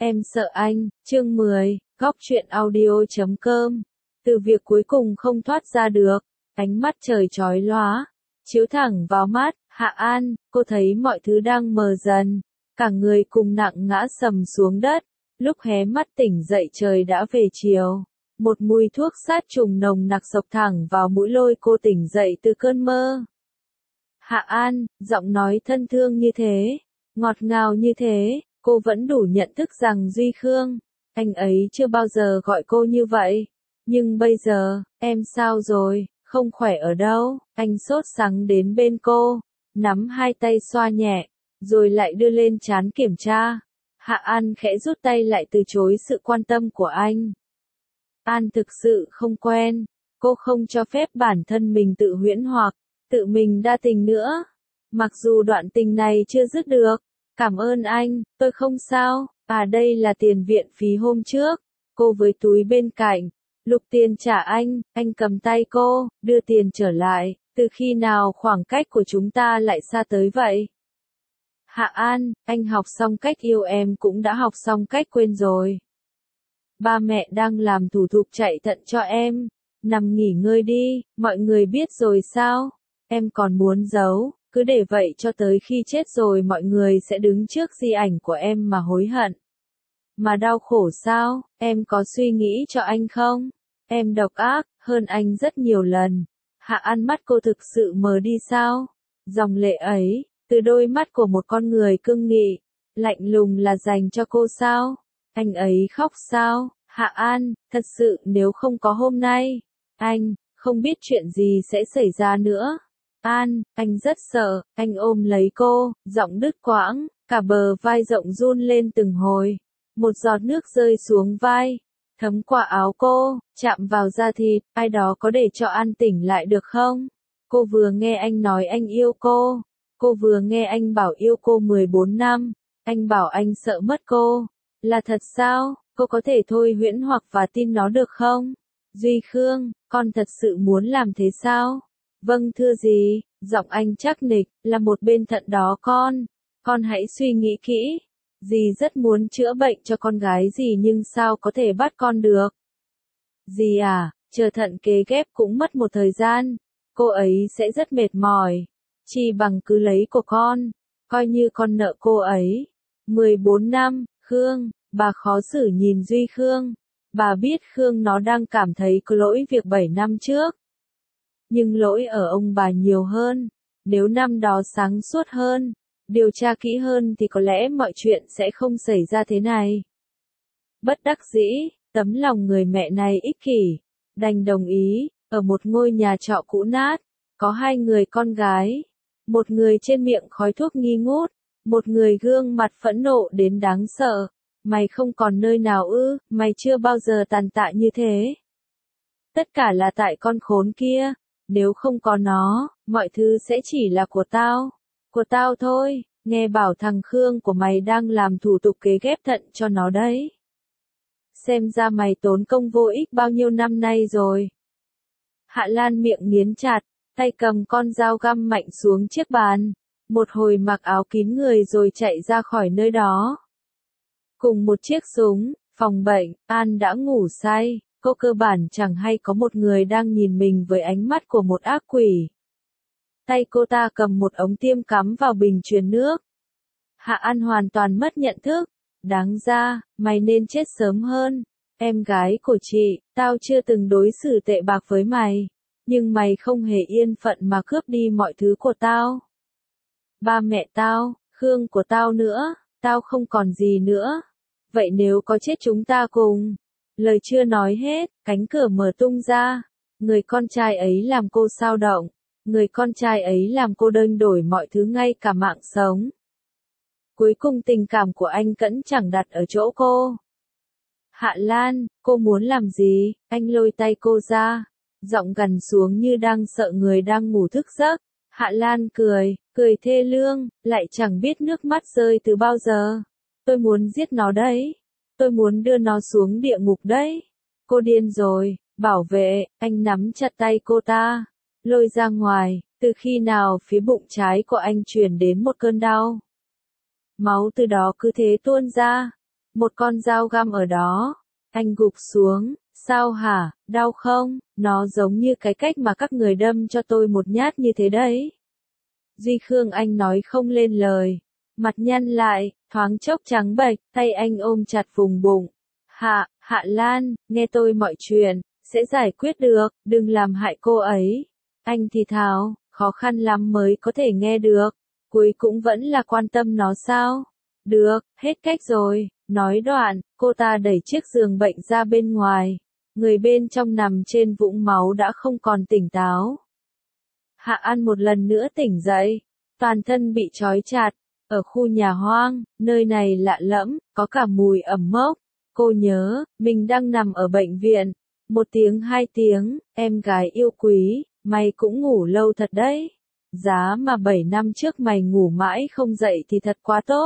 Em sợ anh, chương 10, góc truyện audio.com. Từ việc cuối cùng không thoát ra được, ánh mắt trời chói lóa, chiếu thẳng vào mắt, Hạ An, cô thấy mọi thứ đang mờ dần, cả người cùng nặng ngã sầm xuống đất, lúc hé mắt tỉnh dậy trời đã về chiều. Một mùi thuốc sát trùng nồng nặc xộc thẳng vào mũi lôi cô tỉnh dậy từ cơn mơ. Hạ An, giọng nói thân thương như thế, ngọt ngào như thế, cô vẫn đủ nhận thức rằng Duy Khương, anh ấy chưa bao giờ gọi cô như vậy. Nhưng bây giờ, em sao rồi, không khỏe ở đâu, anh sốt sắng đến bên cô, nắm hai tay xoa nhẹ, rồi lại đưa lên trán kiểm tra. Hạ An khẽ rút tay lại từ chối sự quan tâm của anh. An thực sự không quen, cô không cho phép bản thân mình tự huyễn hoặc, tự mình đa tình nữa. Mặc dù đoạn tình này chưa dứt được. Cảm ơn anh, tôi không sao, đây là tiền viện phí hôm trước. Cô với túi bên cạnh, lục tiền trả anh cầm tay cô, đưa tiền trở lại, từ khi nào khoảng cách của chúng ta lại xa tới vậy? Hạ An, anh học xong cách yêu em cũng đã học xong cách quên rồi. Ba mẹ đang làm thủ tục chạy thận cho em, nằm nghỉ ngơi đi, mọi người biết rồi sao? Em còn muốn giấu? Cứ để vậy cho tới khi chết rồi mọi người sẽ đứng trước di ảnh của em mà hối hận. Mà đau khổ sao, em có suy nghĩ cho anh không? Em độc ác, hơn anh rất nhiều lần. Hạ An mắt cô thực sự mờ đi sao? Dòng lệ ấy, từ đôi mắt của một con người cương nghị, lạnh lùng là dành cho cô sao? Anh ấy khóc sao? Hạ An, thật sự nếu không có hôm nay, anh, không biết chuyện gì sẽ xảy ra nữa. An, anh rất sợ, anh ôm lấy cô, giọng đứt quãng, cả bờ vai rộng run lên từng hồi. Một giọt nước rơi xuống vai, thấm qua áo cô, chạm vào da thịt, ai đó có để cho An tỉnh lại được không? Cô vừa nghe anh nói anh yêu cô vừa nghe anh bảo yêu cô 14 năm, anh bảo anh sợ mất cô. Là thật sao? Cô có thể thôi huyễn hoặc và tin nó được không? Duy Khương, con thật sự muốn làm thế sao? Vâng thưa dì, giọng anh chắc nịch, là một bên thận đó con hãy suy nghĩ kỹ. Dì rất muốn chữa bệnh cho con gái dì nhưng sao có thể bắt con được? Dì à, chờ thận kế ghép cũng mất một thời gian, cô ấy sẽ rất mệt mỏi. Chỉ bằng cứ lấy của con, coi như con nợ cô ấy. 14 năm, Khương, bà khó xử nhìn Duy Khương. Bà biết Khương nó đang cảm thấy có lỗi việc 7 năm trước. Nhưng lỗi ở ông bà nhiều hơn, nếu năm đó sáng suốt hơn, điều tra kỹ hơn thì có lẽ mọi chuyện sẽ không xảy ra thế này. Bất đắc dĩ, tấm lòng người mẹ này ích kỷ, đành đồng ý, ở một ngôi nhà trọ cũ nát, có hai người con gái, một người trên miệng khói thuốc nghi ngút, một người gương mặt phẫn nộ đến đáng sợ. Mày không còn nơi nào ư, mày chưa bao giờ tàn tạ như thế. Tất cả là tại con khốn kia. Nếu không có nó, mọi thứ sẽ chỉ là của tao thôi. Nghe bảo thằng Khương của mày đang làm thủ tục kế ghép thận cho nó đấy. Xem ra mày tốn công vô ích bao nhiêu năm nay rồi. Hạ Lan miệng nghiến chặt, tay cầm con dao găm mạnh xuống chiếc bàn. Một hồi mặc áo kín người rồi chạy ra khỏi nơi đó. Cùng một chiếc súng, phòng bệnh, An đã ngủ say. Cô cơ bản chẳng hay có một người đang nhìn mình với ánh mắt của một ác quỷ. Tay cô ta cầm một ống tiêm cắm vào bình truyền nước. Hạ An hoàn toàn mất nhận thức. Đáng ra, mày nên chết sớm hơn. Em gái của chị, tao chưa từng đối xử tệ bạc với mày. Nhưng mày không hề yên phận mà cướp đi mọi thứ của tao. Ba mẹ tao, Khương của tao nữa, tao không còn gì nữa. Vậy nếu có chết chúng ta cùng. Lời chưa nói hết, cánh cửa mở tung ra. Người con trai ấy làm cô xao động. Người con trai ấy làm cô đâng đổi mọi thứ ngay cả mạng sống. Cuối cùng tình cảm của anh Cẫn chẳng đặt ở chỗ cô. Hạ Lan, cô muốn làm gì? Anh lôi tay cô ra. Giọng gằn xuống như đang sợ người đang ngủ thức giấc. Hạ Lan cười thê lương, lại chẳng biết nước mắt rơi từ bao giờ. Tôi muốn giết nó đấy. Tôi muốn đưa nó xuống địa ngục đấy. Cô điên rồi, bảo vệ, anh nắm chặt tay cô ta, lôi ra ngoài, từ khi nào phía bụng trái của anh truyền đến một cơn đau. Máu từ đó cứ thế tuôn ra, một con dao găm ở đó. Anh gục xuống, sao hả, đau không? Nó giống như cái cách mà các người đâm cho tôi một nhát như thế đấy. Duy Khương Anh nói không lên lời, mặt nhăn lại, thoáng chốc trắng bệch, tay anh ôm chặt vùng bụng. Hạ Lan, nghe tôi mọi chuyện, sẽ giải quyết được, đừng làm hại cô ấy. Anh thì thào, khó khăn lắm mới có thể nghe được, cuối cũng vẫn là quan tâm nó sao? Được, hết cách rồi, nói đoạn, cô ta đẩy chiếc giường bệnh ra bên ngoài. Người bên trong nằm trên vũng máu đã không còn tỉnh táo. Hạ An một lần nữa tỉnh dậy, toàn thân bị trói chặt, ở khu nhà hoang, nơi này lạ lẫm, có cả mùi ẩm mốc. Cô nhớ, mình đang nằm ở bệnh viện. 1 tiếng 2 tiếng, em gái yêu quý, mày cũng ngủ lâu thật đấy. Giá mà 7 năm trước mày ngủ mãi không dậy thì thật quá tốt.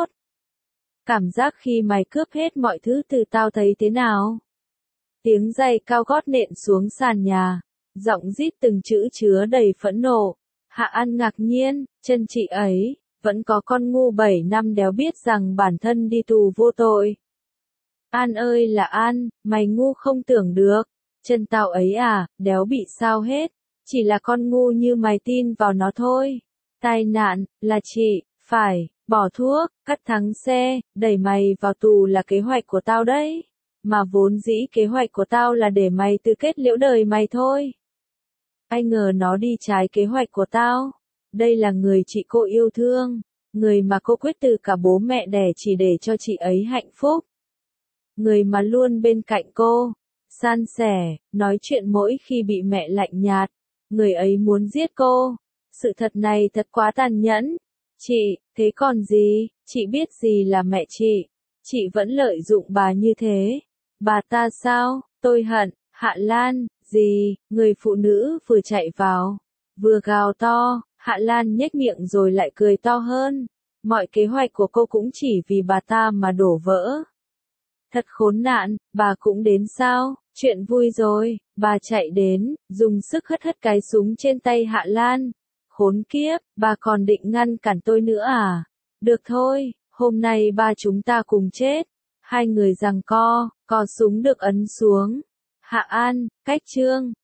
Cảm giác khi mày cướp hết mọi thứ từ tao thấy thế nào? Tiếng giày cao gót nện xuống sàn nhà, giọng rít từng chữ chứa đầy phẫn nộ. Hạ An ngạc nhiên, chân chị ấy, vẫn có con ngu 7 năm đéo biết rằng bản thân đi tù vô tội. An ơi là An, mày ngu không tưởng được, chân tao ấy à, đéo bị sao hết, chỉ là con ngu như mày tin vào nó thôi. Tai nạn, là chị, phải, bỏ thuốc, cắt thắng xe, đẩy mày vào tù là kế hoạch của tao đấy. Mà vốn dĩ kế hoạch của tao là để mày tự kết liễu đời mày thôi. Ai ngờ nó đi trái kế hoạch của tao. Đây là người chị cô yêu thương, người mà cô quyết từ cả bố mẹ đẻ chỉ để cho chị ấy hạnh phúc. Người mà luôn bên cạnh cô, san sẻ, nói chuyện mỗi khi bị mẹ lạnh nhạt. Người ấy muốn giết cô. Sự thật này thật quá tàn nhẫn. Chị, thế còn gì, chị biết gì là mẹ chị. Chị vẫn lợi dụng bà như thế. Bà ta sao, tôi hận, Hạ Lan, gì, người phụ nữ vừa chạy vào, vừa gào to, Hạ Lan nhếch miệng rồi lại cười to hơn. Mọi kế hoạch của cô cũng chỉ vì bà ta mà đổ vỡ. Thật khốn nạn, bà cũng đến sao, chuyện vui rồi, bà chạy đến, dùng sức hất hất cái súng trên tay Hạ Lan. Khốn kiếp, bà còn định ngăn cản tôi nữa à? Được thôi, hôm nay ba chúng ta cùng chết. Hai người giằng co súng được ấn xuống. Hạ An, cách chương.